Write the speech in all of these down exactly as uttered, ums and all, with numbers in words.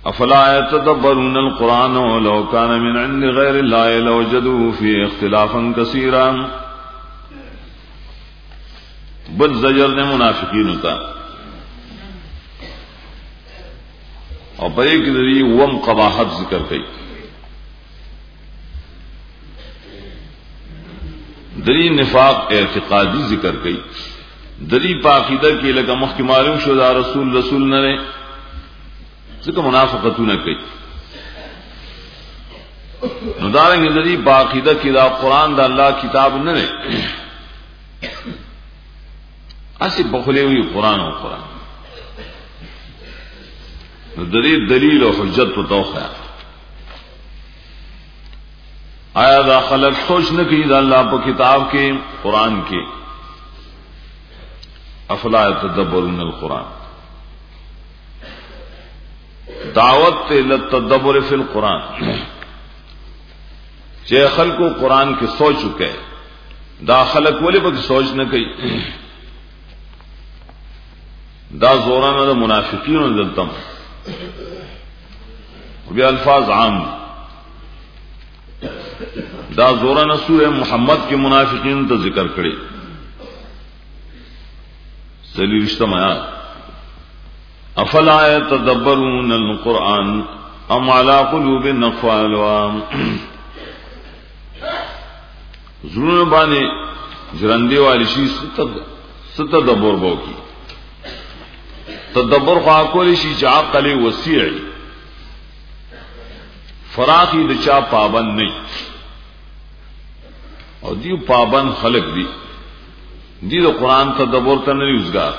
افلا يتدبرون القرآن ولو كان من عند غير الله لوجدوا فيه اختلافا كثيرا. بل زجر نے منافقین ہوتا اور بڑے کی ذریعے وم قباحت ذکر کی دری نفاق اعتقادی ذکر کی دری پاقیدہ کی لگا مخ کی معلوم شدہ رسول رسول نے ذکر منافقتوں نے کی نداریں دری پاقیدہ کی دا قرآن دا اللہ کتاب نے ایسی بخلے ہوئی قرآن و قرآن دلیل دلیل و حجت و توخہ آیا دا خلق سوچ نہ کی دا اللہ پا کتاب کے قرآن کے افلا يتدبرون القرآن دعوت للتدبر فی القرآن چہ خلق کو قرآن کے سوچ چکے دا خلق ولی پا سوچ نہ کی دا زورانا دا منافقین دلتم بی الفاظ عام دا زورانا سورہ محمد کے منافقین تا ذکر کرے سلی رشتم آیات افلا يتدبرون القرآن ام على قلوب اقفالها زرون بانے جرندے والی شی ستدبر بو کی تدبر خواکولی شی چا عقل وسیعی فراخی دچا پابند نہیں اور دیو پابند خلق دی دی دو قرآن تدبر کا نہیں ازگار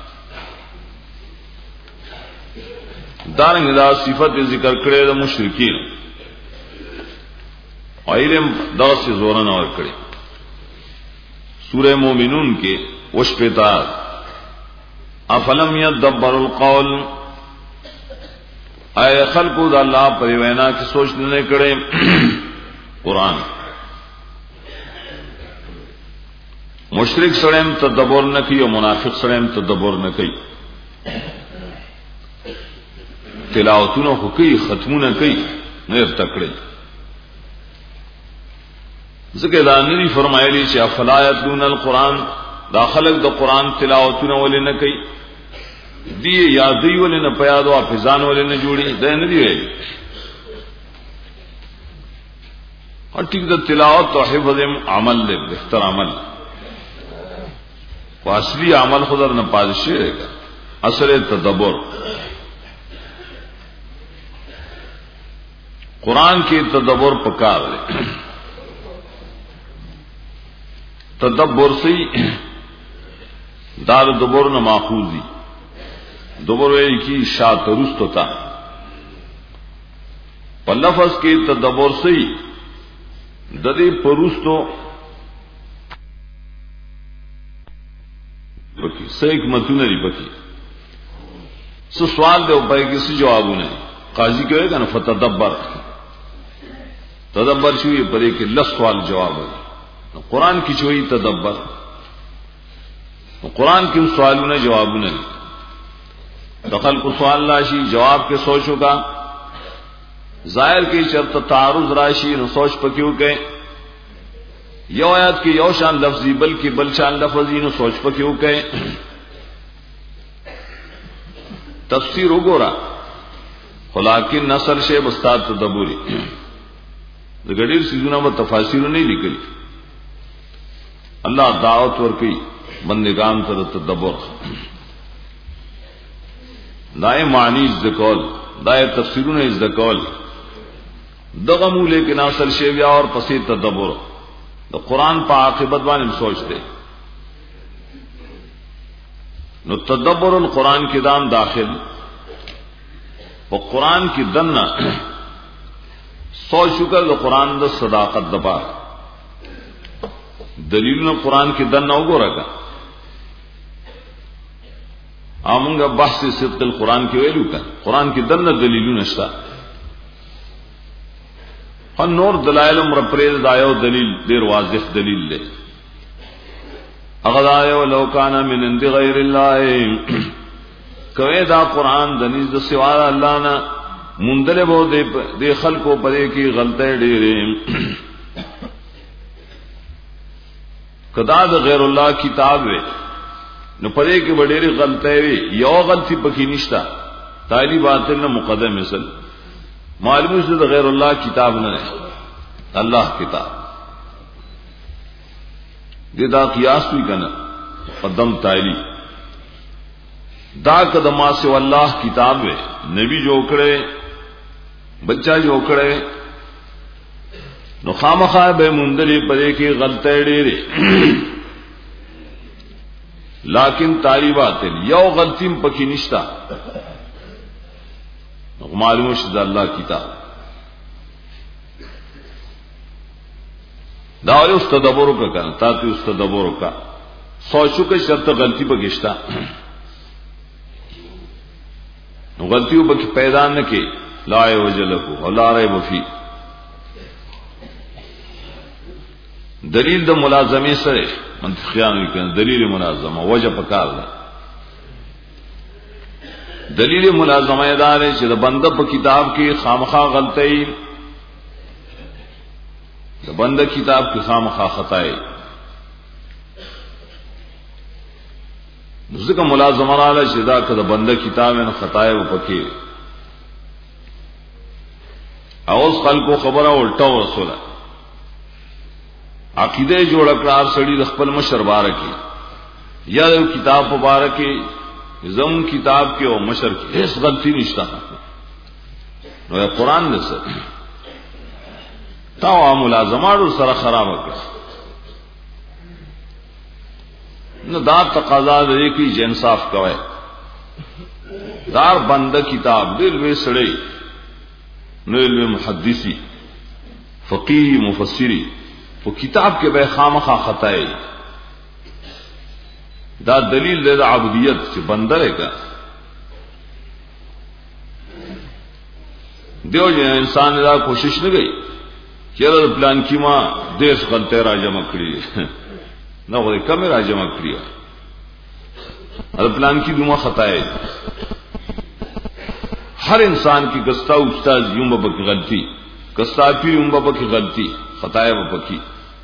دارنگ دا صفت ذکر کرے دا مشرکین اور علم دا سے زورن اور کرے سورہ مومنون کے وشپتات افلم یدبر القول اے خلقو دا اللہ پر وینا کی سوچ نے کرے قرآن مشرک سڑیم تدبر نہ کی اور منافق سڑیم تدبر نہ کی تلاوتوں کو کی ختموں نہ کی نیر تکڑے ذکر دانی فرمائے لی چا افلا یتلون القرآن دا خلق دا قرآن تلاوتوں والے نہ کی دیے یادی والے نہ پیادو حافظان والے نہ جوڑی دے نہ دیے اور ٹھیک دا تلاوت تو حفظ عمل لے بہتر عمل وہ اصلی عمل خدا نہ پادشی رہے گا اثر تدبر قرآن کی تدبر پکار لے تدبر سے دار دبر نہ ماخوذی دبر کی شاط رست ہوتا پلفظ کے تدبر سے ددی پرستو بکی سے حکمت نہیں بکی سو سوال دے پائے کسی جواب نہیں قاضی کہے گا نا فتدبر تدبر چھوئی پر ایک لس سوال جواب ہے قرآن کی چھوئی تدبر قرآن کی سوالوں نے جواب نہیں دخل کو سوال راشی جواب کے سوچو کا ظاہر کی شرط تعارض راشی نو سوچ پکیو کے یو آیات کی یو شان لفظی بلکہ بل شان لفظی نو سوچ پکیو کے تفسیر اگورا خلاکن نصر شیب استاد تدبری گڑیر سیزونا میں تفاسیر نہیں لکلی اللہ دعوت ورکی بندگان تر تدبر دائے معنی از دکول دائے تفسیرون از دکول دغمو لیکن اصل شیویا اور پسی تدبر دا قرآن پا عاقبت بانم سوچتے نو تدبر القرآن کی دام داخل وہ قرآن کی دن سوچ شکر دا قرآن دا صداقت دبا دلیل قرآن کی دن نہ گو رکھا آمونگا بحث صدق القرآن کی ویلو کا قرآن کی دن دلیل نشتا ہن نور دلائل عمر پرید دایو دلیل دیر واضح دلیل لے اغد آیو لو کانا من اند غیر اللہ کوئی دا قرآن دنیز دا سوال اللہ نا مندل بو دے خلقو پدے کی غلطے ڈیرے کدا دا غیر اللہ کتاب وے نو پدے کی بڑیری غلطے وے یو غلطی پکی نشتا تالی باطل نہ مقدم مثل معلوم سے دا غیر اللہ کتاب نہ اللہ کتاب دے دا قیاس بھی کنا قدم تالی دا قدما سے اللہ کتاب ہے نبی جو کرے بچہ جو کرے نو خامخا بے مندری پدے کی غلطے ڈیرے لیکن تالی باطل یو غلطی پکی نشتا معلوم شد اللہ کتاب داوری اس تدبروں کا کہنا تاکہ اس تدبروں کا سوچو کہ شرط غلطی پہ گشتا غلطیوں پہ پیدا نہ کی لائے وجلکو اور لا رہے وفی دلیل دا ملازمی سرے منطقیان بھی کہنا دلیل ملازمہ وجہ پکار دا دلیل ملازمہ دار ہے کہ بندہ پہ کتاب کی خامخواہ غلطی بندہ کتاب کی خامخواہ خطائے ذکر ملازمہ رالا شدا کہ بندہ کتاب ہے خطائے وہ پکے اوز خلق کو خبرہ الٹا رسولہ عقیدہ جوڑ اقرار سڑی رخپل مشر بارکی یا کتاب مبارکی زم کتاب کے اور مشر کی اس غلطی نشتا نو قرآن نے سر تاو ملازمات سر خراب کر نو دار تقاضا دے کی انصاف کوئے دار بند کتاب دل وے سڑے نو علم محدثی فقیہ مفسری وہ کتاب کے بے خامخواہ خطائے دا دلیل دے دا عبودیت سے بندر ہے کا دیو جو انسان دا کوشش نہ گئی کہ پلان کی ماں دیش غلطے راجہ مکڑی نہ وہ کم راجہ مکڑی پلان کی دما خطائے ہر انسان کی کستا استاد یوں بابا کی غلطی کستا پیر یوں بابا کی غلطی خطائے بابا کی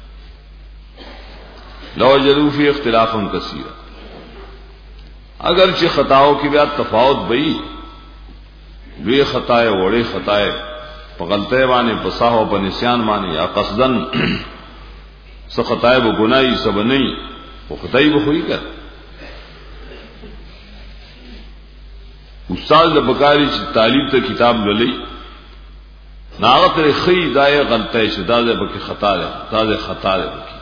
لو جلوفی اختلاف کثیر اگرچہ خطاؤں کی بیات تفاوت بئی وے خطائے وڑے خطائے پغلطے بانے پساہو پنسیان بانے یا قصدن س خطائے وہ گنائی سب نہیں وہ خطائی وہ ہوئی کر استاد بکاری تعلیم تے کتاب للی ناغت خی دائے غلطے شداد بکی خطا دے تاز خطا دے بکی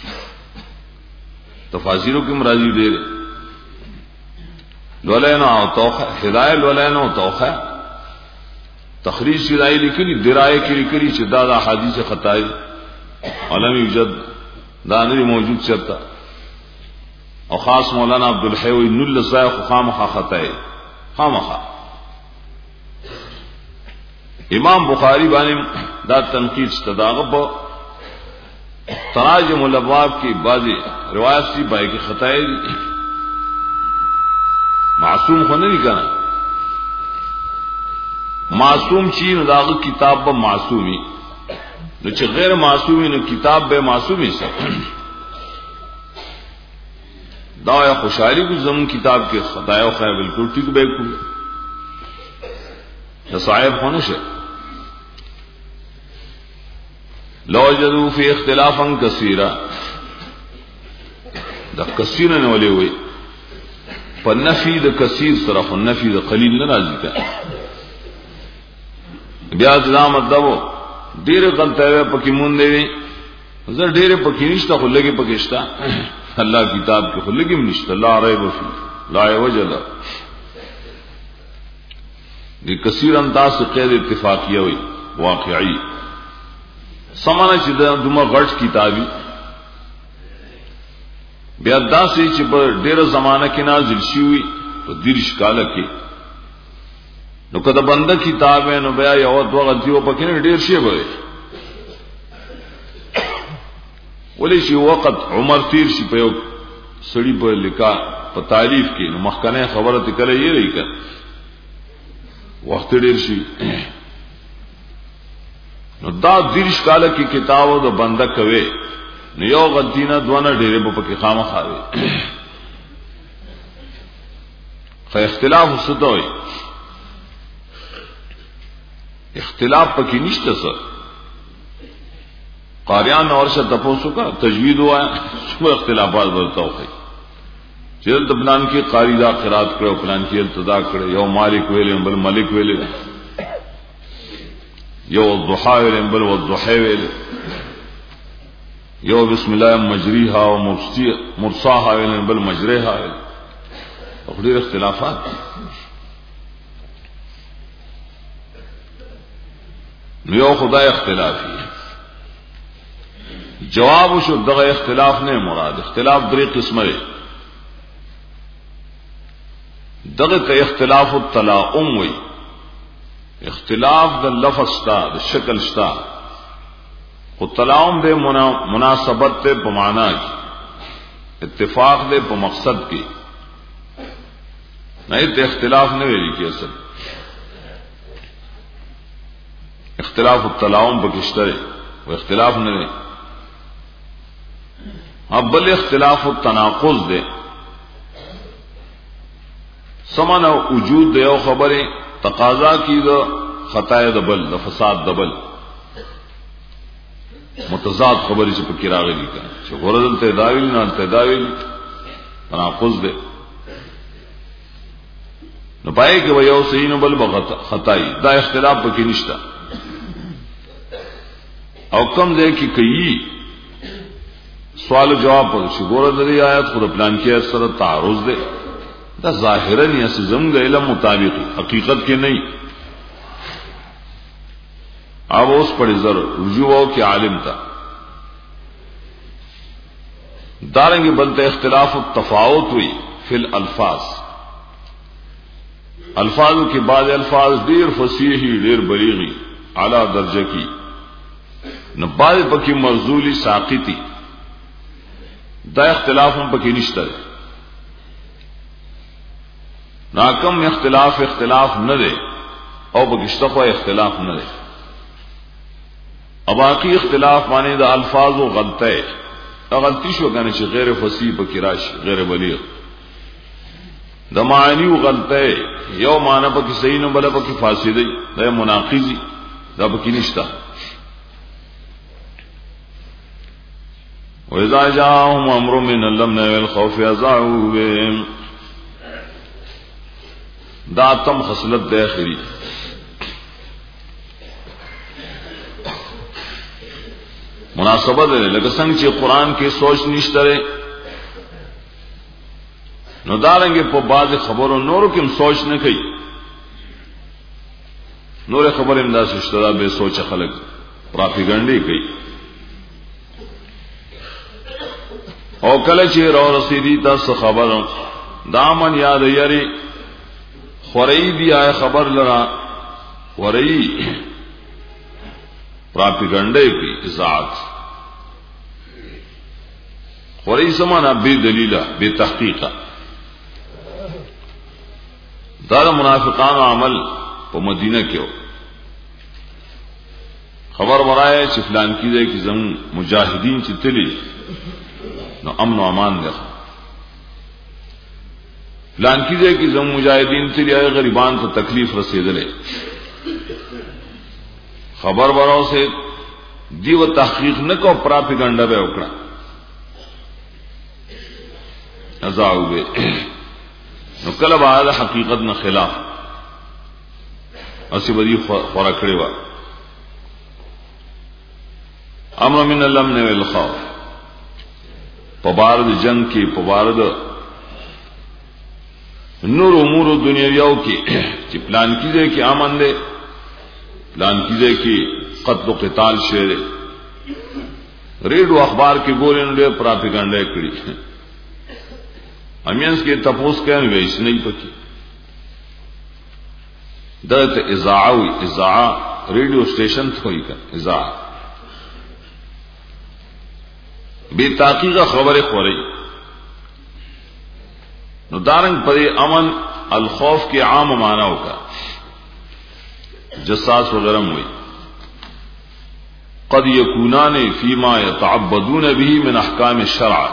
تفاصیلوں کی مرادی دے رہے لولین او توخہ ہدایہ لولین او توخہ تخریج کی رائے لکھنی درائے کی لکھنی شداد حدیث خطائی علم یوجد دانری موجود چرتا اور خاص مولانا عبدالحیوی نل سائق خامخواہ خطائے خامخواہ امام بخاری بانے دا تنقید استداغب تراجم الابواب کی بعضی روایت سی بائی کی خطائے معصوم ہونے نہیں کہنا معصوم چین داغ کتاب با معصومی نو چھ غیر معصومی نو کتاب بے معصومی سا دا خوشحالی کو زمون کتاب کے خطائے و خیر بالکل ٹھیک بے کو صاحب ہونے سے لو جدو فی اختلافا کثیرا دا کثیر نے والے ہوئے پر نفی دا کثیر صرف نفی دا قلیل نہ راضی کا بیاض دا مطلب دیر غلطہ ہے پکی مون دے زر دیر پکی نشتا خلگی پکشتا اللہ کتاب کے خلگی میں نشتا لا ریب فی لا وجل دی کثیر انداز سے قید اتفاقیہ ہوئی واقعی سمانا چی دمہ غرچ کتابی بیادا سے چی دیر زمانہ کی نازل شی ہوئی تو دیرش کالا کی نو کدا بندہ کتاب ہے نو بیا یو دو غلطیو پکې نه ډیر شی به ولې شي وخت عمر تیر شي په یو سړی په لیکا په تعریف کې نو مخکنه خبره ته کړې یې لري وخت ډیر شي نو دا دیرش کاله کی کتابو د بنده کوي نو یو غلطینه دونه ډیره په کې خامخاوي خو اختلاف وسدوي اختلاف پکې نشته څه قاریان اور څه تاسو کا تجوید ہوا څو اختلافات ورته وي چې د پلان کې قاری دا قرات کړو پلان کې ابتدا کړو یو مالک ویل بل ملک ویل یو الضحى ویل بل والضحى ویل یو بسم الله مجریها او مرصاها ویل بل مجریها ویل او ډېر اختلافات نو یو خدای اختلافي جواب شو دغه اختلاف نه مراد اختلاف درې قسمه دی دغه ته اختلاف التلاؤم وی اختلاف د لفظ تا د شکل شتا خو تلاؤم دے مناسبت تے په معنا کې اتفاق دے په مقصد کې نه ته اختلاف نه ویل کی اصل اختلاف التلاؤم بکشتره و اختلاف نه دی اب بل اختلاف التناقض دے سمانا وجود دے او خبریں تقاضا کی دا خطائے دبل دا فساد دبل متضاد خبری سے پکی راغلی کا چھو غرد التداویل نا التداویل تناقض دے نو پائے کہ وہ یو صحیح نو بل خطائی دا اختلاف پکی نشتا او کم دے کی کئی سوال و جواب پر شگورہ دری آیت خود پلان کی اثر تعارض دے دا ظاہرا یا زمگ علم مطابق حقیقت کے نہیں اب اس پر ذر رجوع کے عالم تھا دارنگے بلتے اختلاف التفاوت ہوئی فی الالفاظ الفاظ کے بعد الفاظ دیر فصیحی دیر بلیغی اعلی درجے کی نہ بعض پکی مرزولی ساقطی دا اختلاف ہم پکی نشتہ ہے ناکم اختلاف اختلاف نہ دے او بکشتخو اختلاف نہ دے اب باقی اختلاف مانے دا الفاظ و غلط ہے غلطی شو کہنے چھ غیر فصیح پکی راشی غیر بلیغ دا معنی و غلط ہے یو معنی پکی صحیح نو بلا پکی فاسدی دا مناقضی دا پکی نشتہ وَإِذَا جَاءَهُمْ أَمْرٌ مِّنَ الْأَمْنِ وَالْخَوْفِ أَذَاعُوا بِهِ دا تم خصلت دے آخری مناسبت ہے لکه څنګه چې قرآن کې سوچ نشته نو دارنګه په بعض خبرو نورو کې سوچ نه کوي نور خبر امدا شته به سوچ خلک پراپګاندا کوي او کله چې رو رسیدي تاسو خبرو دامن یاد یری خورئی دی آئے خبر لرا خورئی پراپیگنڈے کی اذاعت خورئی سمانا بے دلیلہ بے تحقیقہ دار منافقان عمل پا مدینہ کیو خبر مرائے چفلان کی دے کہ زم مجاہدین چی تلی نو امن و امان دیکھا پلان کیجئے کہ زم مجاہدین تیری آئے غریبان کو تکلیف رسیدلے خبر براو سے دی و تحقیق نہ کو پراپیگنڈا بے اکڑا ازاو بے نو کلب آدھا حقیقت نہ خلاف اسی بدی خورا کھڑے وا امر من الامن والخوف پبارد جنگ کی پبارد نور امور دنیاویوں کی چې پلان کیږي کہ امن دے پلان کیږي کہ قتل و قتال شعر ریڈیو اخبار کی گولیں نے پراپیگنڈا کړي امینس کې تپوس کین ویش نه پکی دته اذاعه وی اذاعه ریڈیو سٹیشن تھوئی کا اذاعه بے تحقیق خبر خورئی نو دارنگ پر امن الخوف کے عام معنی ہوگا जसास वगैरह हुई قد يكونان فيما يتعبدون به من احکام الشرع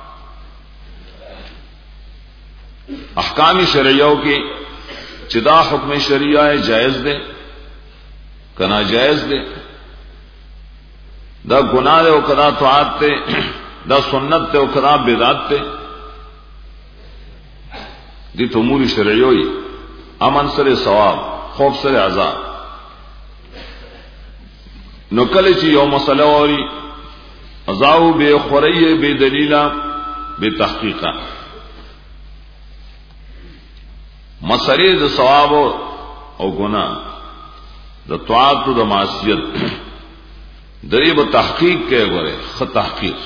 احکام شرعیوں کے چدا حکم شریعہ جائز دے کنا جائز دے دا گناہ دے او کنا طاعت دے دا سنت دے او کنا بدعت دے دی امور شرعیوی امن سر ثواب خوف سر عذاب نو کله چې یو مسله وری ازاو به خوريه به دلیلا به تحقیقا مسله د ثواب او ګناه د طاعت او د معصیت دې به تحقیق کې غره خ تحقیق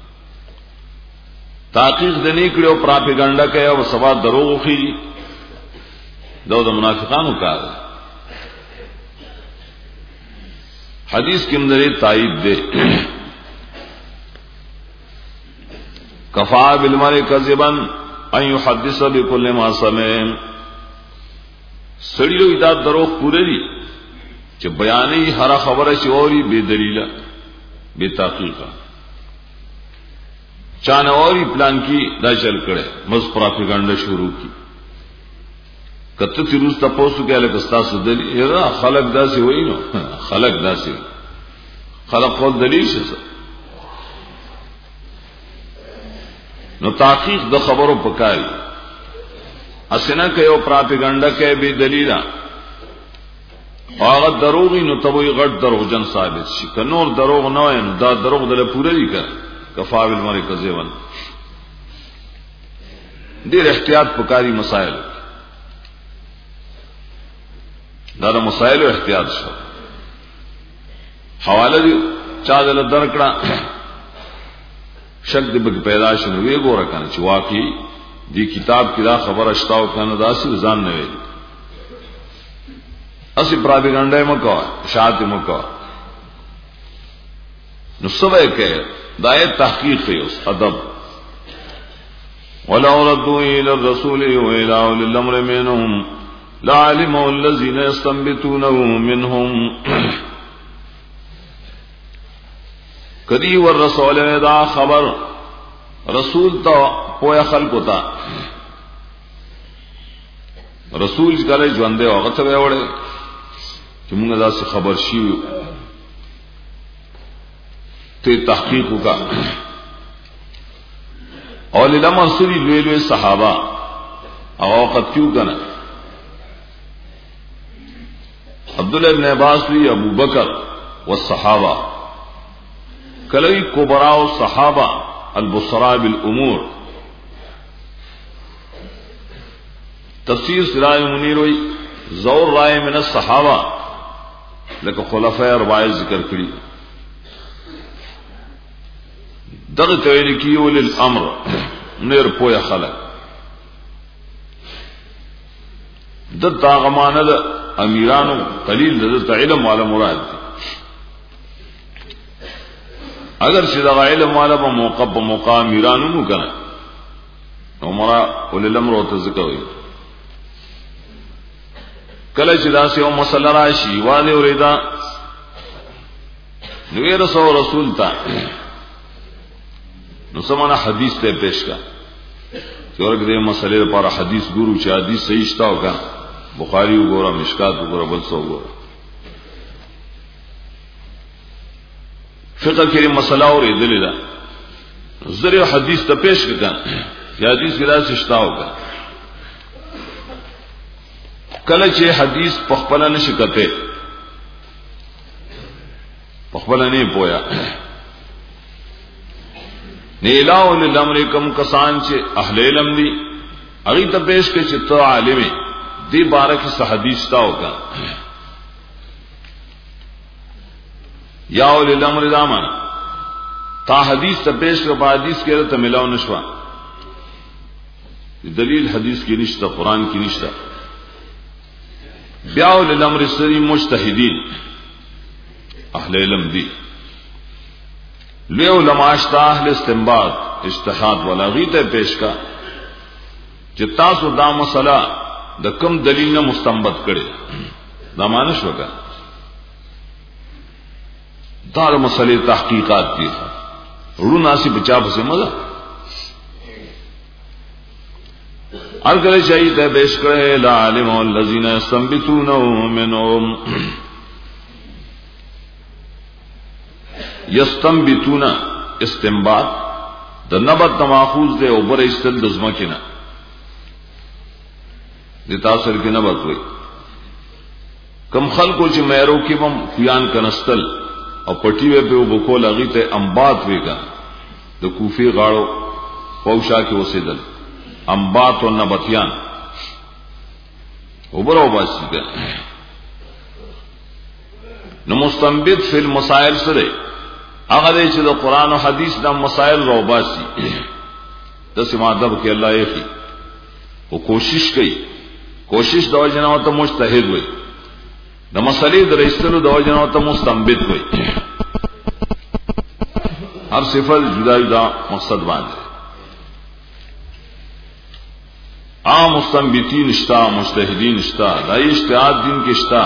تحقیق د نه کړو پراپګاندا کې او سوا دروغ خي دا د منافقانو کار دی حدیث کے اندر تائید دے کفا بالمرء کذبا ان يحدث بكل ما سمع سړیو دا دروغ پوره دي چې بیانې هر خبره چې اوري بے دلیل بے تحقیق چانه اوري پلان کی دا چل کړي مز پراپګاندا شروع کی کته تیروز تاسو کې الګ تاسو دلی یرا خلق داسي وای نو خلق داسي خلق خود دلیل شه نو تحقیق د خبرو پکاري اسنه کې یو پراپګاندا کې به دلیلا هغه دروغ نو تبوی غټ دروغجن ثابت شي کنور دروغ نه وای نو دا دروغ دل پوره دي کا کفا بالمرء کذبا ډیر احتیاط پکاري مسائل دا د مسائل احتیاط شو حواله دی چا دل درکړه شک دې بګ پیدا شنو وی ګوره کنه چې واقعي دی کتاب کې دا خبر اشتاو کنه داسې ځان نه ویل اسی پراپګاندا مکو شاعت مکو نو سوې کې دای تحقیق یوس ادب ولو ردوا الى الرسول والى اولي الامر منهم لعلموا الذين يستنبطونه منهم کدی ور رسول دا خبر رسول تا پویا خلق تا رسول کله ژوند دی هغه ته وړي چې موږ دا څه خبر شي ته تحقیق وکا اول لمر سری لوی لوی صحابه او وخت کیو کنه عبداللہ ابن عباس بھی ابو بکر والصحابہ کلوی کبراء الصحابہ البصراء بالامور تفسیر سراج منیر ہوئی زور رائے من الصحابہ لیکن خلفاء اربعہ ذکر کری دغ تویل کی اولی الامر نیر پویا خلق دد تاغماند امیرانو قلیل دد علم والا مراد دی اگر شدہ علم والا با موقع با موقع امیرانو نو کنا عمرہ اولی الامر ہوتا ذکر ہوئی کله چې دا سه مسله راشي واده ورېدا نو رسول رسول تا نو سمانه حدیث ته پیش کا څورګ دې مسلې لپاره حدیث ګورو چې حدیث صحیح شتا وکا بخاری وګوره مشکات وګوره بل څه وګوره فقہ کې مسله اورېدلې ده زری حدیث ته پیش کړه چې حدیث کې راځي شتا وکا کله چې حدیث په خپل نشي کته په خپل نه پویا نیلاو للامر کم کسان چې اهل علم دي هغه ته پیش کې چې تو عالم دی بارک صح حدیث تا وکا یا ول الامر دامن تا حدیث ته پیش کړه حدیث کې ته ملاو نشوا دلیل حدیث کې نشته قران کې نشته بیاول الامر سری مجتہدین اہل علم دی لے علماء اشتا اہل استنباط اجتہاد والا غیت پیش کا جتا سو دا مسئلہ دا کم دلیل نہ مستنبط کرے دا مانش وکا دا مسئلے تحقیقات دی رو ناسی بچا پسے مزہ ارگلے چاہیے تے بیش کرے لعالم الذین یستنبطونہ منہم یستنبطون استنباط د نبت تماخوذ دے اوبر استل دزمکینا دی تاثر کی نبت ہوئی کم خلقو چی میرو کی بم فیان کنستل او پٹیوے پہ او بکول اغیتے انبات ہوئی گا د کوفی غاڑو پوشا کی وسیدل انبات و نبتیان اوبر او باسی گا نمستنبت فی المسائل سرے اگر چې د قران او حدیث د مسائل رو باسي د سمادب کې الله یې کی او کوشش کوي کوشش د وجنه ته مجتهد وي د مسلې د رئیسلو د وجنه ته مستنبط وي هر صفت جدا جدا مقصد باندې عام مستنبطین اشتا مجتهدین اشتا د اجتهاد دین کې اشتا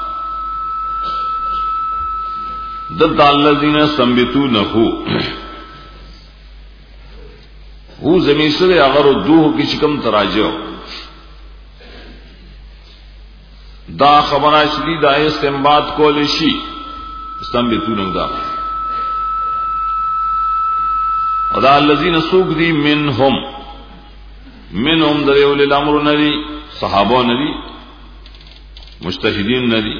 دد الذین استنبطونه هو زمین سره اگر دوه کی چکم تراجو دا خبره شدی دا استنباط کول شي استنبطونه دا ادا الذین سوق دی منهم منهم دریول الامر ندی صحابه ندی مجتهدین ندی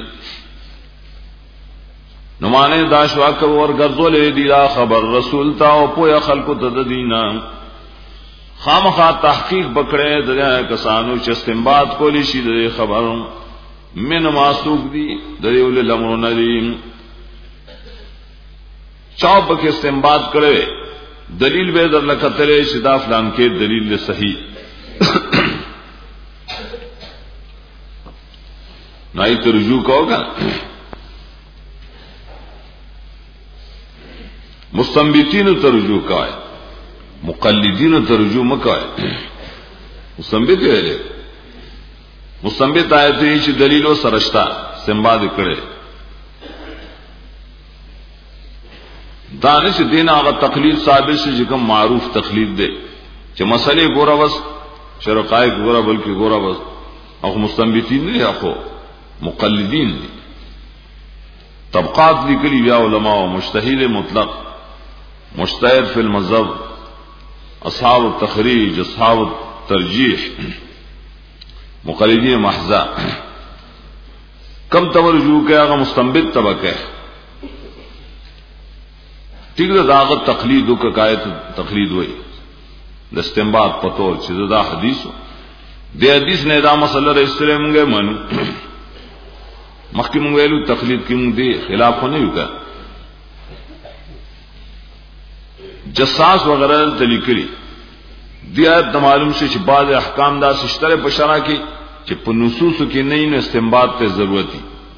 نمانے داشوا کور گرزول دی لا خبر رسول تا او پویا خلق تدینا خامخا تحقیق بکڑے دریا کسانو چ استنباط کولی شی د خبر من ماسوق دی دریول الامر ندی چاپ کے استنباط کرے دلیل به در لکتلے شدا فلان کے دلیل صحیح نائی تو رجوع کہوگا مستنبطین ترجو کا ہے مقلدین ترجو مکا ہے مستنبط ہے مستنبط آئے تو یہ دلیل و سرشتہ استنباط کرے دانش دین آغا تقلید ثابت سے جکم معروف تقلید دے چھ مسئلے گورا بس شرقائے گورا بلکہ گورا بس اخو مستنبطین نہیں اخو مقلدین نہیں طبقات لکلی بیا علماء و مجتہد مطلق مجتہد فی المذہب اصحاب التخریج اصحاب الترجیح مقلدین محضہ کم توجہ کے آگا مستنبط طبقہ ہے ٹھیک ہے داغت تقلید کا قائد تقلید ہوئی استنباط پتور چیز دا حدیث ہو دے حدیث نے دا مسئلہ رجسٹر منگے منو مخی منگویلو تقلید کی منگ دے خلاف ہونے ہوگا جساس وغیرہ تلیکری دیا معلوم سے چھ بعض احکام دا سشتر پشرا کی چھ پنصوص کی نہیں نو استنباط تے ضرورتی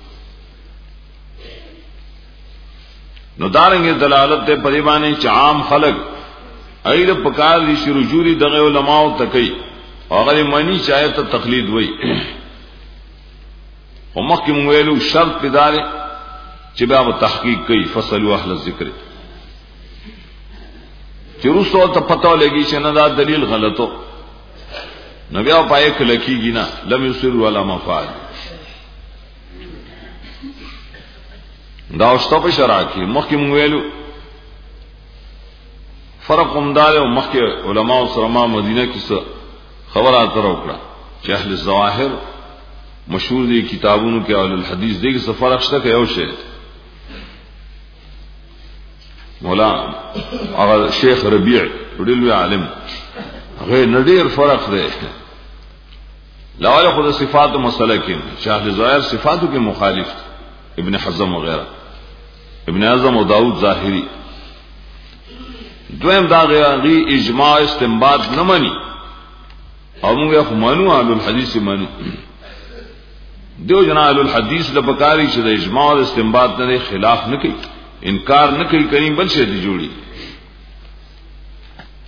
نو دارنگے دلالت تے پریبانے چھ عام خلق اگر پکار دی شروع جوری دغی علماء تکی اگر منی چاہے تا تقلید وئی ومخ کی مویلو شرط پیدارے چھ باب تحقیق کئی فصلو اہل الذکر چروس تو تا پتہ لگی چھ ندا دلیل غلطو نبیاء پائے کلکی گی نا لم یسر والا مفعال داوشتا پہ شرع کی مخ کی مویلو فرق امدار و مخ کے علماء و سرما مدینہ کی خبر آتا روکڑا چھ اہل الظواہر مشہور دی کتابوں کے اہل الحدیث دے کہ فرق شتا کہ اوشے مولا اگر شیخ ربیع رڈلوی عالم غیر ندیر فرق دے لاول خود صفات و مسئلہ کی شاہ ظاہر صفاتوں کے مخالف ابن حزم وغیرہ ابن اعظم و داؤد ظاہری دویم دا غی اجماع استنباط نہ منی اور مونگے منو اہل الحدیث منو دیو جنا اہل الحدیث لبکاری چھ اجماع اور استنباط نے خلاف نہ کی انکار نہ کی کریم بل سے دی جوڑی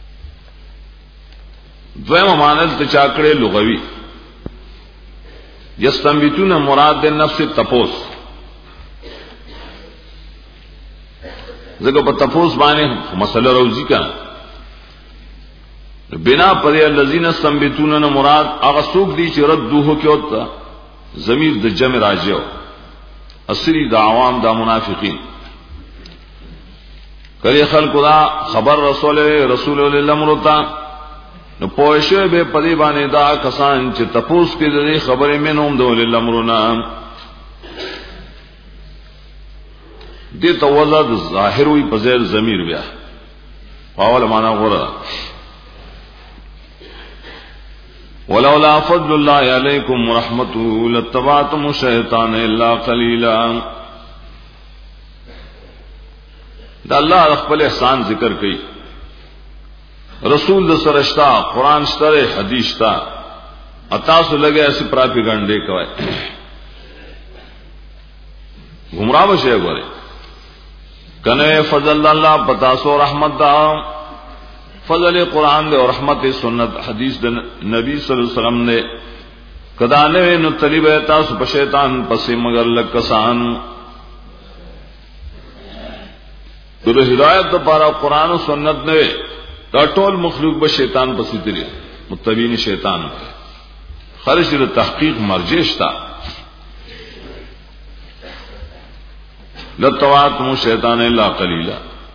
دویم مانل تچاکڑے لغوی یستنبتون مراد دے نفس تپوس ذکر پا تپوس بانے مسئلہ روزی کا بنا پر الذین یستنبتون مراد اغسوک دی چی ردوہو کیوں تا ضمیر دا جمع راجعو اصلی دا عوام دا منافقین کلی خلق دا خبر رسول رسول اللہ مرتا نو پوشوے بے پدی بانے دا کسان چی تپوس کی دے خبر منہم دا ولی اللہ مرنا دی توضا دا ظاہر ہوئی پزیر ضمیر بیا فاول مانا غورا ولولا فضل اللہ علیکم ورحمتہ لاتبعتم الشیطان الا قلیلا دا اللہ خپل احسان ذکر کئی رسول دا سرشتا قرآن شتر حدیث تا اتاسو لگے ایسی پراپیگنڈے کوئے گمراہ بشے گورے کنے فضل اللہ پتاسو رحمت دا فضل قرآن دے اور رحمت سنت حدیث دے نبی صلی اللہ علیہ وسلم نے کدانے نو طلیب ایتاسو پشیطان پسی مگر لکسان تو دا ہدایت دا پارا قرآن و سنت نے دا ټول مخلوق به شیطان پسې تیری متبین شیطان خرج د تحقیق مرجع شتا لتواتم شیطان الا قلیلا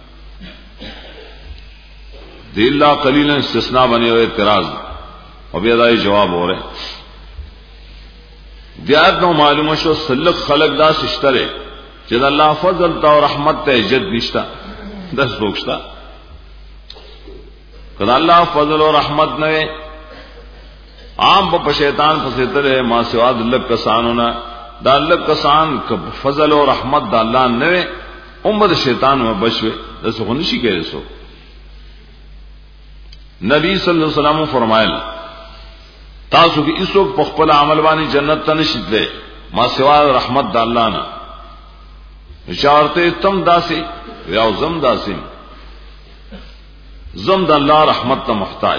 دی الا قلیلا استثناء بنے ہوئے اعتراض اور بیا دا جواب ہو رہے دیات نو معلوم شو سلک خلق دا سشترے جد اللہ فضل تا و رحمت تا جد نشتا دس بوکشتا کدا اللہ فضل و رحمت نوے عام پا شیطان پسیتر ہے ما سواد اللہ کسانونا دا اللہ کسان فضل و رحمت دا اللہ نوے امت شیطان میں بچوے دسو خونشی کہہ رسو نبی صلی اللہ علیہ وسلم فرمائل تاسو کی اس وقت پخپل عمل بانی جنت تنشد لے ما سواد رحمت دا اللہ نا اشارتے تم داسی یا زم داسی زم دا اللہ رحمت تا محتاج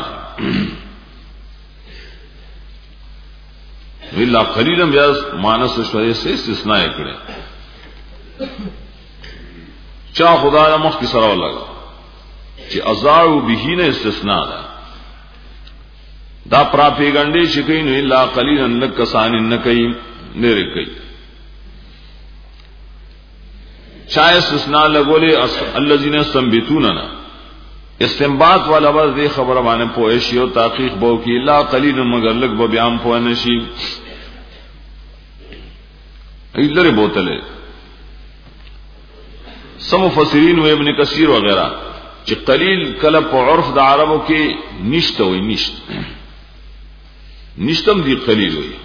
اللہ قلیلم بیاز مانس شوئے سے استثناء کرے چاہ خدا دا مخ کی سراو لگا چی ازارو بہین استثناء دا دا پراپیگنڈے چکین اللہ قلیلن لکسانی نکیم نیرے کئی چاہے استثناء لگولے الذین استنبتوننا استنباط والا بس دے خبر بانے پوئشی و تحقیق بو کی لا قلیل مگر لگ بیام پوئنشی ادھر بوتلے سم مفسرین و ابن کثیر وغیرہ چی قلیل کلب و عرف دا عربوں کی نشت ہوئی نشت نشتم دی قلیل ہوئی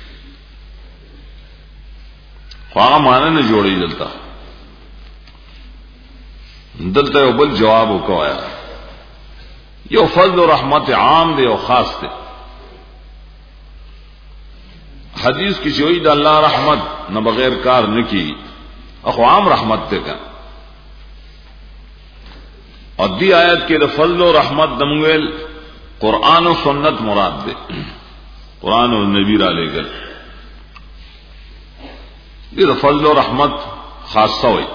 خواہ معنی نے جوڑی دلتا دلتا یو بل جواب کو آیا یو فضل و رحمت عام دے و خاص دے حدیث کی چوئی دا اللہ رحمت نہ بغیر کار نکی اخو عام رحمت تے کا اور دی آیت کے دا فضل و رحمت دمویل قرآن و سنت مراد دے قرآن و نبی را لے گل دی دا فضل و رحمت خاصہ ہوئی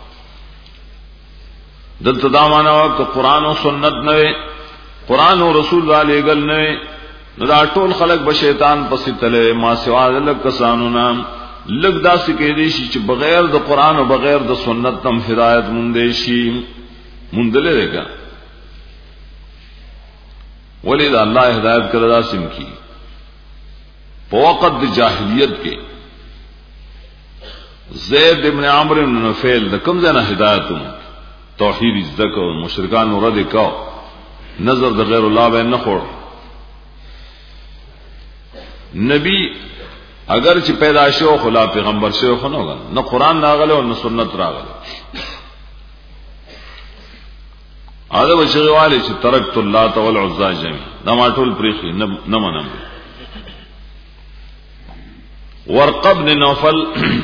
دلتا دا مانا ہوا کہ قرآن و سنت نوے قرآن و رسول دا لے گل نوے دا ټول خلق بشیطان پسی تلے ما سوا لگ کسانو نام لگ دا سکے دیشی چی بغیر دا قرآن و بغیر دا سنت تم ہدایت مندیشی مندلے دے گا ولی دا اللہ ہدایت کردہ سم کی پوقت دا جاہلیت کے زید ابن عمر ابن نفیل دا کم زینا ہدایتوں توحید ازدک و مشرکان و رد کاؤ نظر دا غیر اللہ بین نخوڑ نبی اگر چی پیدا شو خلا پیغمبر شو خنو گا نہ قرآن راغلے اور نہ سنت راغلے آدھا بچگی والے چی ترکت اللہ تول عزا جمی نماٹول پریخی نمانم ورقب نے نوفل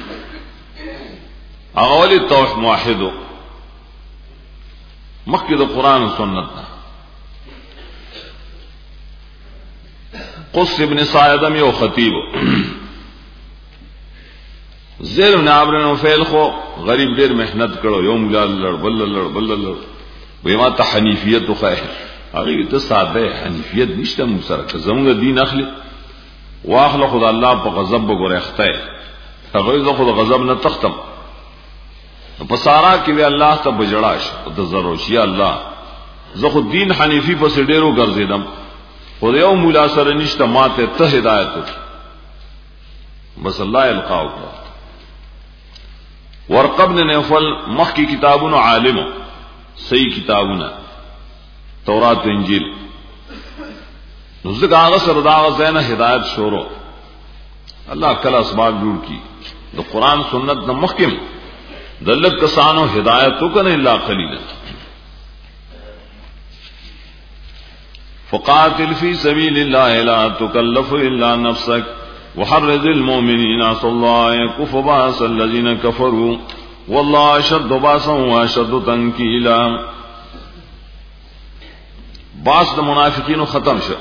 اغولی توح موحدو مخی دا قرآن و سنت نا قص ابن سائدم یو خطیب زید بن عمرو بن نفیل خو غریب ډیر محنت کړو یو مولا لړ بل لړ بل لړ وې ما ته حنیفیت خو هغه ته ساده حنیفیت نشته موږ سره زموږ دین اخلي واخله خدای الله په غضب وګوره اخته هغه زه خو د غضب نه تختم په سارا کې وی الله ته بجړاش د ضرورت یا الله زه خو دین حنیفی په ډیرو ګرځیدم خو یو مولا سره نشته ماته ته هدایت بس الله القاو ورقه بن نوفل مخکی کتابونو عالم صحیح کتابونه تورات انجیل نو ځکه هغه سره دا غزنه هدایت شروع الله کله اسباب جوړ کی د قران سنت د محکم دلت کسانو ہدایت تو کنه الا قلیلا فقاتل فی سبیل اللہ لا تکلف الا نفسك وحرض المؤمنین عسى الله يكف باس الذين كفروا والله اشد باسا واشد تنکیلا باس د منافقین ختم شو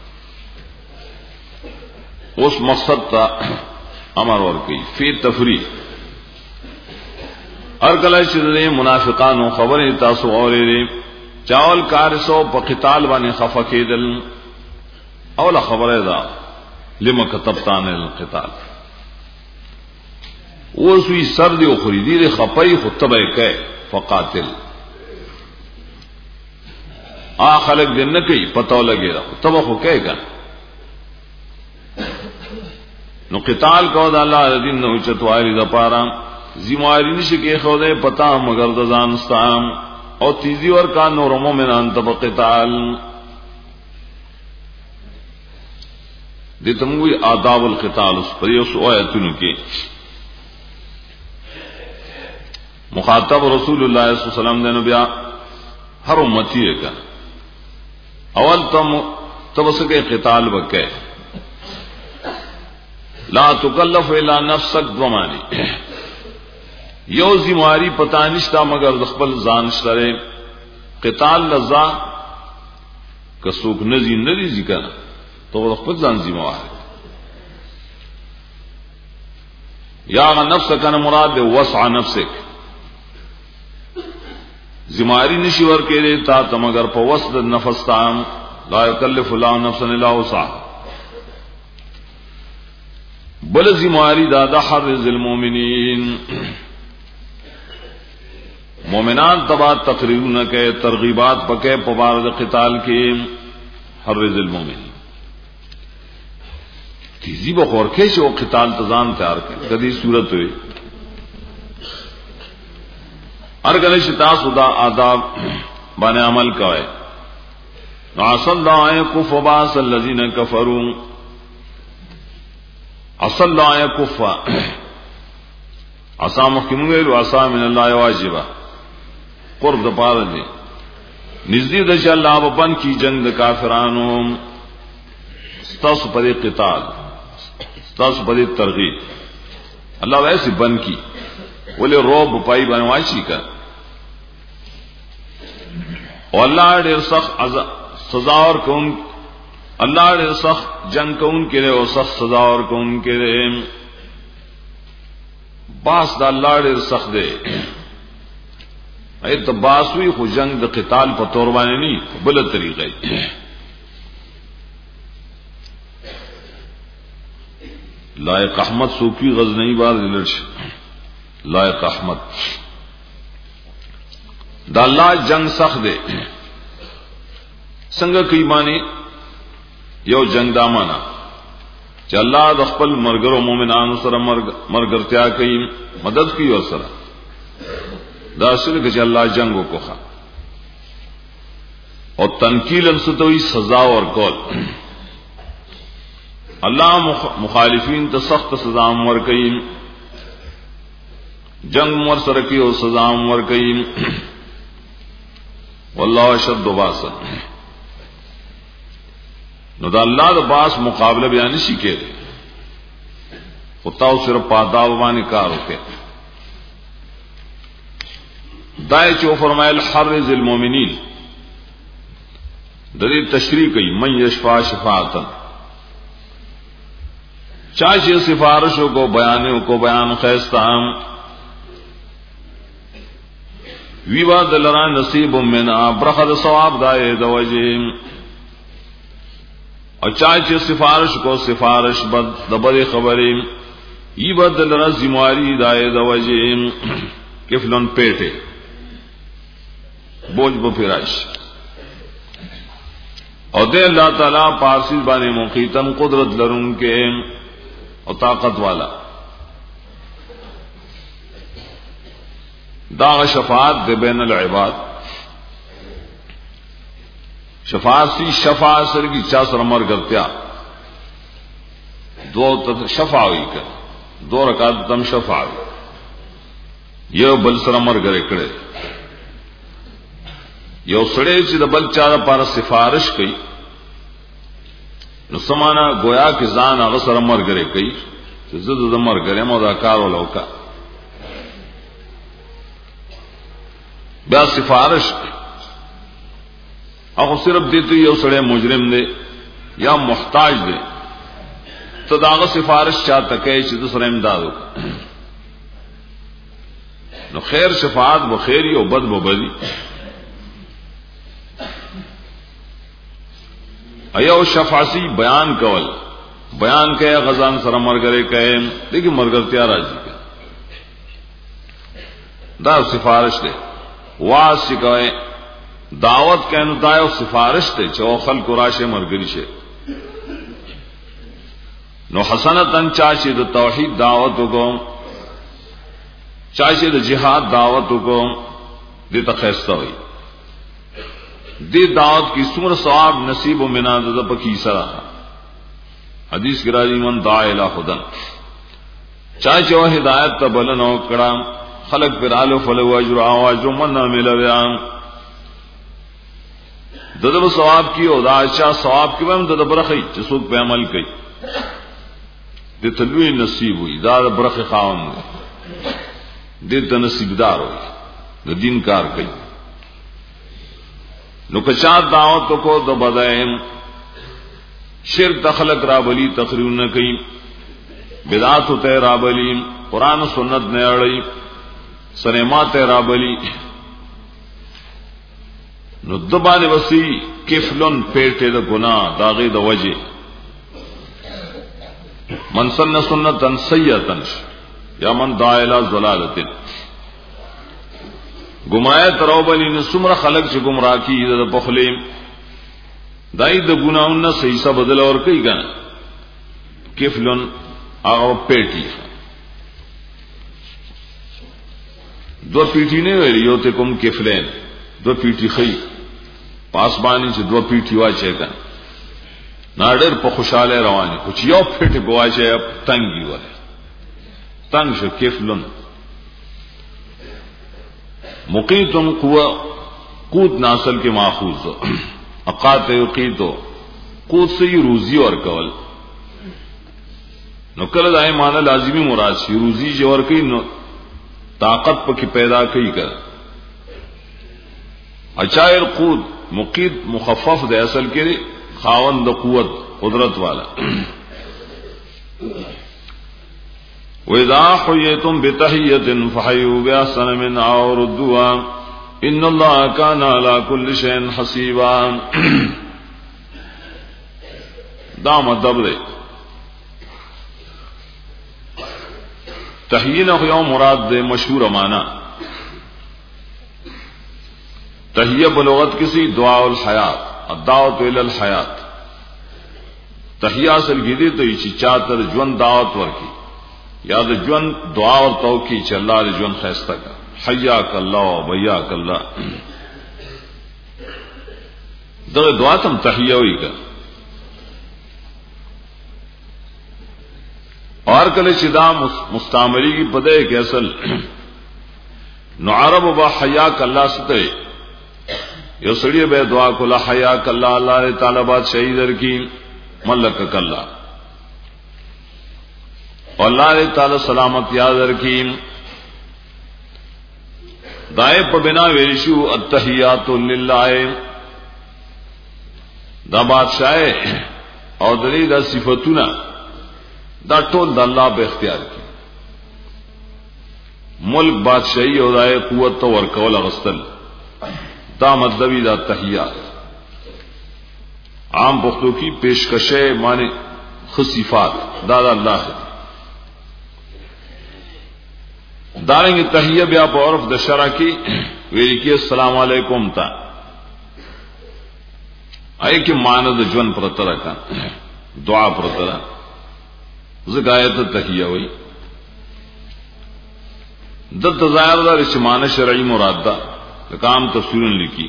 اس مقصد تا امر ور کی فی تفریق اور کله چې منافقانو خبره تاسو اورېږئ چاول کار سو په قتال باندې خفه کېدل اوله خبره ده لما كتبتان القتال وسوي سر دی او خریدي دی خپای خطبه کوي فقاتل ا خلق دین نه کوي پتو لګي دا خطبه خو کوي کنه نو قتال کو د الله دین نو چتواري د پاره زمواري نشي کې خو دې پتا مگر د ځان ستام او تیزی ور کا نور مومنان تب قتال دې تموي آداب القتال اس پر یو آیتونو کې مخاطب رسول الله صلی الله علیه وسلم دنو بیا هر امتی کا اول تم تبسکه قتال وکه لا تکلف الا نفسك ضمانی یو زمواری پتا نشتا مگر خپل ځان سره قتال لزا کسوک نزی ندی ذکر تو خپل ځان زموار یا نفس کنه مراد وسع نفسک زمواری نشي ور کېږي تا ته مگر په وسط نفس تام لا یکلف الله نفسا الا وسعها بل زمواری دا د حرز المؤمنین مومنان تبا تقریرونه کې ترغیبات پکې په بار د قتال کې حرز المؤمنین تیزی بخور کې چې او قتال تزان تیار کړي کدي صورت وي ارګل شتا سودا آداب باندې عمل کوي اصل دعائکف باس الذين كفروا اصل دعائکف اسامه کوم ویلو اسام من الله واجبہ قرب د پاره دي نزدې د چې الله وبن کی جنگ د کافرانو ستاسو پر قتال ستاسو پر ترغیب الله وایي بن کی ولې روب پای باندې واشي کا او الله ډېر سخت سزا اور کوم الله ډېر سخت جنگ کوم کړي او سخت سزا اور کوم کړي باس د الله ډېر سخت دی ایت باسوی خو جنگ د قتال په تور باندې نه بل طریقې لائق احمد صوفی غزنی بار دلش لائق احمد دا الله جنگ سخت دی څنګه کوي معنی یو جنگ دامانا چې الله د خپل مرګرو مؤمنانو سره مرګرتیا کوي مدد کوي ور سره دا اصل کې چې الله جنگ وکړه او تنکیل ستوي سزا ور کول الله مخالفین ته سخت سزا ور کوي جنگ ور سره کوي او سزا ور کوي والله اشد باسا نو دا الله د باس مقابله بیان شي کېږي او تاسو صرف پاداو باندې کار وکړئ دای چې فرمایل حرز المؤمنین د دې تشریح کوي من یشفع شفاعتا چاچے سفارشوں کو بیانوں کو بیان خیستہ ویوا دلرا نصیب من برخد ثواب دائے دوجیم اور چاچے سفارش کو سفارش بد دبر خبریم ای بدلرا ذمہواری دائے دوجیم کفلن پیٹے بوجھ بفراش اور دے اللہ تعالیٰ پارسی بانے مقیتن قدرت لرن کے اور طاقت والا داغ شفاعت دے بین العباد شفاعت سی شفاعت سر کی چا سر مر کرتیا دو شفاع ہوئی کر دو رکعت تم شفاع ہوئی یہ بل سر مر کرے کڑے یو سڑے چی دا بل چا پارا سفارش کئی نو سمانا گویا کی زان آغا سر مر کرے کئی زد دا مر کرے مودا کارو لوکا بیا سفارش اخو صرف دیتی یو سڑے مجرم دے یا محتاج دے تو داغا سفارش چاہتا کہے چی دسر امدادو نو خیر شفاعت بخیری و بد ببدی ایو شفاعتی بیان کول بیان کہے غزان سر مرگرے کہے لیکن مرگرتیا راجی کہے دا سفارش دے واز شکوئے دعوت کہنو دائیو سفارش دے چو خلق راشے مرگری شے نو حسنتن چاچے دا توحید دعوتو کو چاچے دا جہاد دعوتو کو دیتا خیستہ ہوئی دی دعوت کی سمر ثواب نصیب و منا دا پکی سرا حدیث کی راضی من دعا الہ خدن چاچے و ہدایت تا بلن و کرام خلق پر آلو فلو اجر آواز و من نامل بیان ددب ثواب کی او دا اچھا ثواب کی بہم ددب برخی چسوک پہ عمل کئی دی تلوی نصیب ہوئی دا برخ خاون دی تا نصیب دار ہوئی دا دین کار کئی نو کچات دعوت کو دا بدائم شرک تخلق رابلی تقریر نہ کئی بدعات تے رابلی قرآن و سنت نے اڑی سنیمات رابلی نو دبان وسی کفلن پیٹے دا گناہ داغی دا وجہ من سن سنتن سیئتن یا من دائلہ ضلالتن گمائے ترو بلی نے سمر خلق سے گمراہ کی دا پخلیم دائی دا گناہن نا صحیح سا بدل اور کئی گنا کفلن آغا پیٹی دو پیٹی نہیں ہوئی یو تے کم کفلین دو پیٹی خی پاسبانی سے دو پیٹی واچے گنا ناڈر پا خوشالے روانی کچھ یو پھٹ گواچے اب تنگی والے تنگ شو کفلن مقیتن قوہ قوت ناسل کے ماخوذ اقات یقیتو قوت سے ہی روزی اور کول نو کل دائیں مانا لازمی مراد سی روزی جو اور کئی نو طاقت پکی پیدا کئی کر اچائر قوت مقیت مخفف دے اصل کے خاون دا قوت قدرت والا وَإِذَا حُيِّيتُمْ بِتَحِيَّةٍ فَحَيُّوا بِأَحْسَنَ مِنْهَا أَوْ رُدُّوهَا إِنَّ اللَّهَ كَانَ عَلَى كُلِّ شَيْءٍ حَسِيبًا دا مطلب دے تحیین خیو مراد دے مشہور معنی تحیہ بلغت کسی دعا الحیات الدعوت الى الحیات تحیہ اصل کی دے تو یہ چاہتر جون دعوت ورکی یا دا جون دعا اور توقی چا اللہ دے جون خیستہ کا حیاک اللہ و بیاک اللہ دا دعا تم تحیہ ہوئی کا اور کل چدا مستعملی کی پدے کہ اصل نو عرب با حیاک اللہ ستے یو سڑی بے دعا کو لا حیاک اللہ اللہ نے طالبات شہیدر کی ملک اللہ اللہ نے تعالی سلامت یاد رکھیم دائے پا بنا ویشو التحیات للہ دا بادشاہ اور دلی دا صفتنا دا ټول د الله په اختیار کې ملک بادشاہي او دای قوت او ورکول غستل دا مطلبی دا تحیات عام پختو کی پیشکشے معنی خصیفات دا دا اللہ ہے داریں گے تحیہ بیا پا عرف دا شرع کی ویلی کی السلام علیکم تا آئے کہ معنی دا جون پرترہ کا دعا پرترہ زکایت تحیہ ہوئی دا تظاہر دا رشمان شرعی مراد دا کام تفسیر لکھی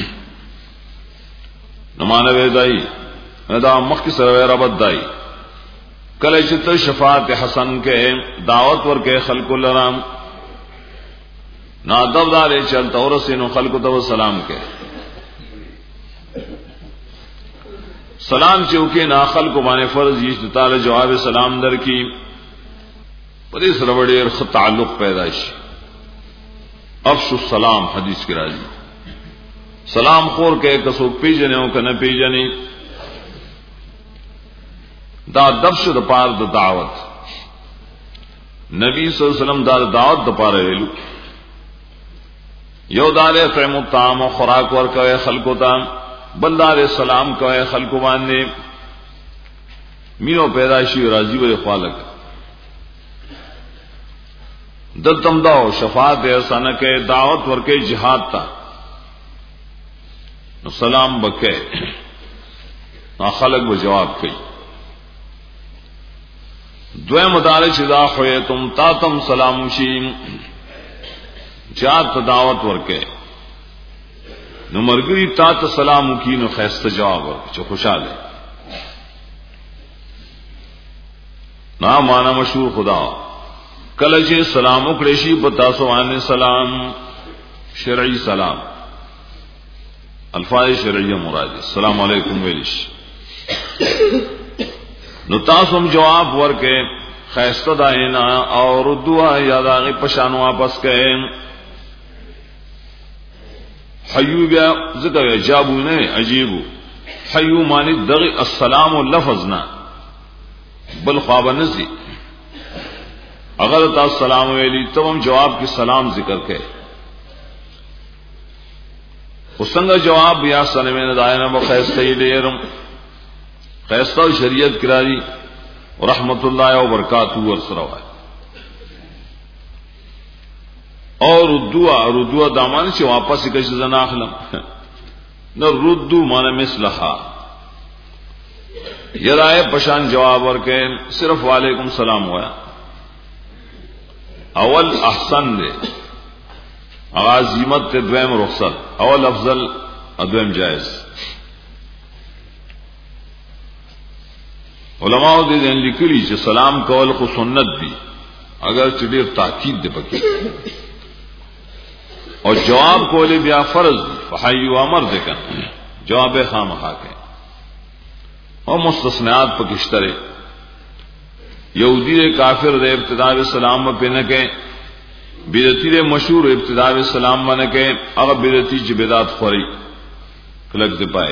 نمانا ویدائی دا مخ کی سرویر عبد دائی کل چت شفاعت حسن کے دعوت ور کے خلق الرام نادب دارے چلتا اور سینو خلق تو سلام کے سلام چوکے نا خلق بانے فرض یہ تعالی جواب سلام در کی بڑی سربڑے تعلق پیدائش افش السلام حدیث کی راضی سلام خور کے کسو پی جنے ہو کہ نہ پی جنے دا دفش دا پار دا دعوت نبی صلی اللہ علیہ وسلم دا دعوت دا پار ویلو یو دارے فیم الطعام و خوراک ور کوئے خلقو تا بلدار سلام کوئے خلقو باندے مینو پیداشی راضی و خالق دلتم داو شفاعت احسان کے دعوت ور کے جہاد تا سلام بکے نا خلق و جواب کئی دوے مدارج اذا خویتم تاتم سلام شیم جات دعوت ورکے نو مرگری تات سلام کی نو خیست جواب ورکے چو خوشحال ہے نا مانا مشہور خدا کلچ سلام اکڑیشی بتاسو آنے سلام شرعی سلام الفاظ شرعیہ مراد السلام علیکم ویلش نو تاسم جواب ورکے خیستہ دائنا اور دعا یاد آگے پشان واپس کہے حیو بیا ذکر جابو نے عجیبو حیو مانی دغی السلام و لفظنا بل خواب نسی اگر تا السلام ویلی تب ہم جواب کی سلام ذکر کے اسنگا جواب یا سنمین دائنا بخیستہ ہی لیرم خیستہ شریعت کراری رحمت اللہ وبرکاتہ ورسروائے اور ردوا ردوا دامان سے واپس کسی زنا اخلم نہ ردو مانا مثلہا یرائے پشان جواب ورکے صرف وعلیکم سلام ہوا اول احسن دے عظیمت تے دویم رخصت اول افضل ادویم جائز علماء دے دین لکلی چھ سلام کول خو سنت دی اگر چڑیر تاکید دے پکی اور جواب کولے بیا فرض دی فحیو امر دے کن جواب خام خاک ہے اور مستثنیات پکشترے یہودی دے کافر دے ابتداء سلام پہ نکے بدعتی دے مشہور ابتداء سلام منکے اگر بدعتی چھ بدعت خوری کلک دے پائے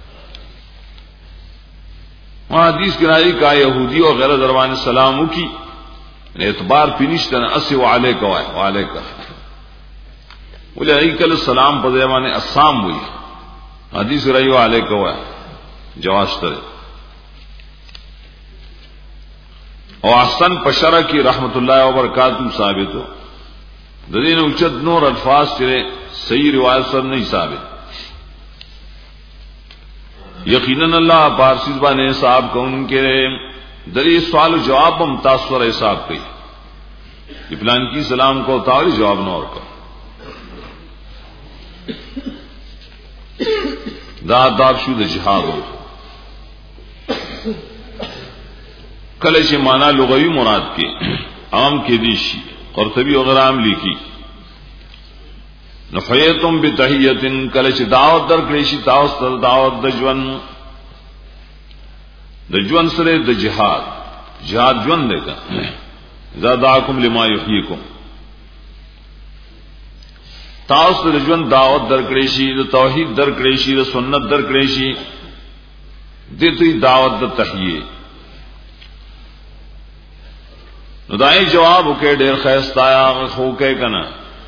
وہاں حدیث کنائی کا یہودی اور غیر دروان سلامو کی اعتبار پینشتن اسی وعلے کا وائے وعلے کا بولے ایکل السلام پر دیمان اسام ہوئی حدیث رہی وعلے کا وائے جواز ترے اور احسن پشرہ کی رحمت اللہ وبرکاتہ ثابت ہو دین اچت نور الفاظ چرے صحیح روایت سر نہیں ثابت یقیناً اللہ پارسیز بانے صاحب کو ان کے دری سوال و جواب ہم تاثر حساب کی پلان کی سلام کو تاوری جواب نہ اور کا دا داب شود جہاد ہو کلش مانا لغوی مراد کے عام کے دیشی اور تبھی وغیرہ عام لکھی نفیتم بتحیت کلچ دعوت در کریشی تاوست دعوت دجون دجون سرے د جہاد جہاد جون دے گا اذا دعاکم لما یحییکم تاوست دجون دعوت در کریشی د توحید در کریشی د سنت در کریشی دیتی دعوت د تحییه نو دای جواب کې ډېر خیستایا خو کې کنه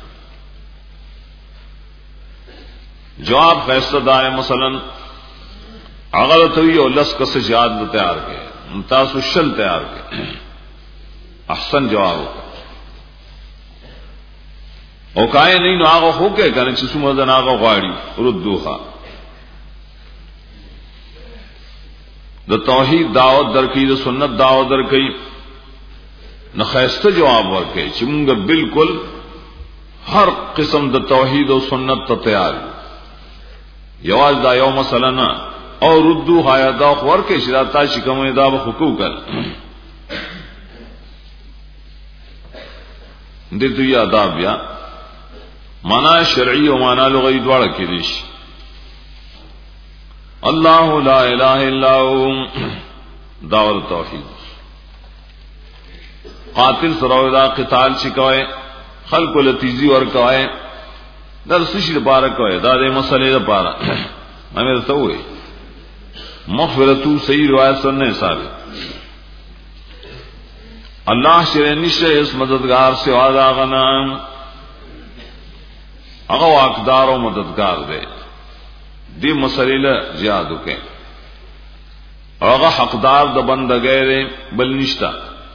جواب خیسته دار مثلا اگر تو یو لس کس جہاد تیار کے ممتاز شل تیار کے احسن جواب او کائے نہیں نو آغا ہو کے کرنے چسو مدن آغا غاڑی ردوخا دا توحید دعوت در کی دا سنت دعوت در کی نخیست جواب ورکے چمونگا بالکل ہر قسم دا توحید و سنت تا تیار یواز دا یو مسئلہ نا اور ردو حیا دا خور کے شراتا شکم دا بحقوق کر دلتو یہ آداب یا مانا شرعی و مانا لغوی دوارا کی دیش اللہ لا الہ الا ہو داور توحید قاتل سراو دا قتال شکوئے خلق و لتیزی ورکوئے در سشی دا پارا کوئے دا دے مسئلے دا پارا ہمیں رتا ہوئے مغفرتو صحیح روایت سننے ثابت اللہ شرع نشے اس مددگار سے وعدہ غنام اگا واقدار و مددگار دے دی مسئلہ جہادو کے اگا حقدار دا بند گئے بل نشتا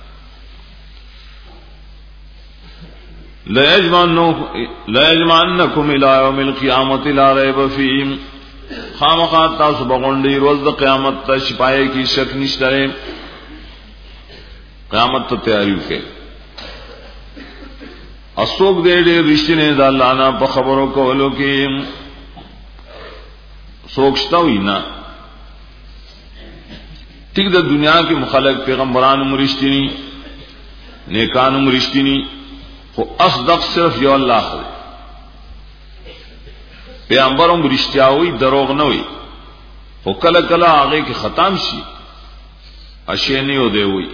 لَيَجْمَعَنَّكُمْ إِلَى يَوْمِ الْقِيَامَةِ لَا رَيْبَ فِيهِ خامخات تاسو بغونډي روز د قیامت ته شپای کی شک نشته قیامت ته تیاری وکړي اسوک دې دې رښتینه د الله نه په خبرو کولو کې سوچتا وینا ټیک د دنیا کې مخالف پیغمبرانو مرشتنی نیکانو مرشتنی خو اصدق صرف یو الله دی پیغمبروں رشتیا ہوئی دروغ نہ ہوئی وہ کل کلا آگے کے ختم سی اشے نہیں ہو دے ہوئی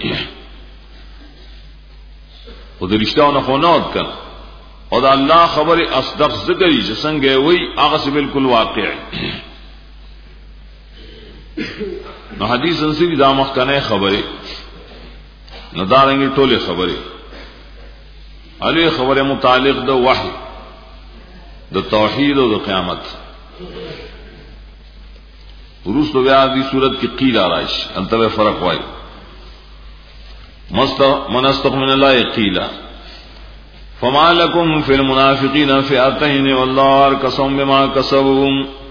وہ رشتہ نہ ہونا کر اور اللہ خبر اصدق ذکری جسنگ ہوئی آگے سے بالکل واقع ہے نہ حدیث انسی دامخ کنے خبریں نہ داریں گے ٹولے خبریں علی خبر متعلق دو وحی د توحید او د قیامت روس تو بیا دی صورت کی قیل آرائش انتبه فرق وائی منستق من اللہ قیلا فما لکم فی المنافقین فئتین واللہ ارکسهم بما کسبوا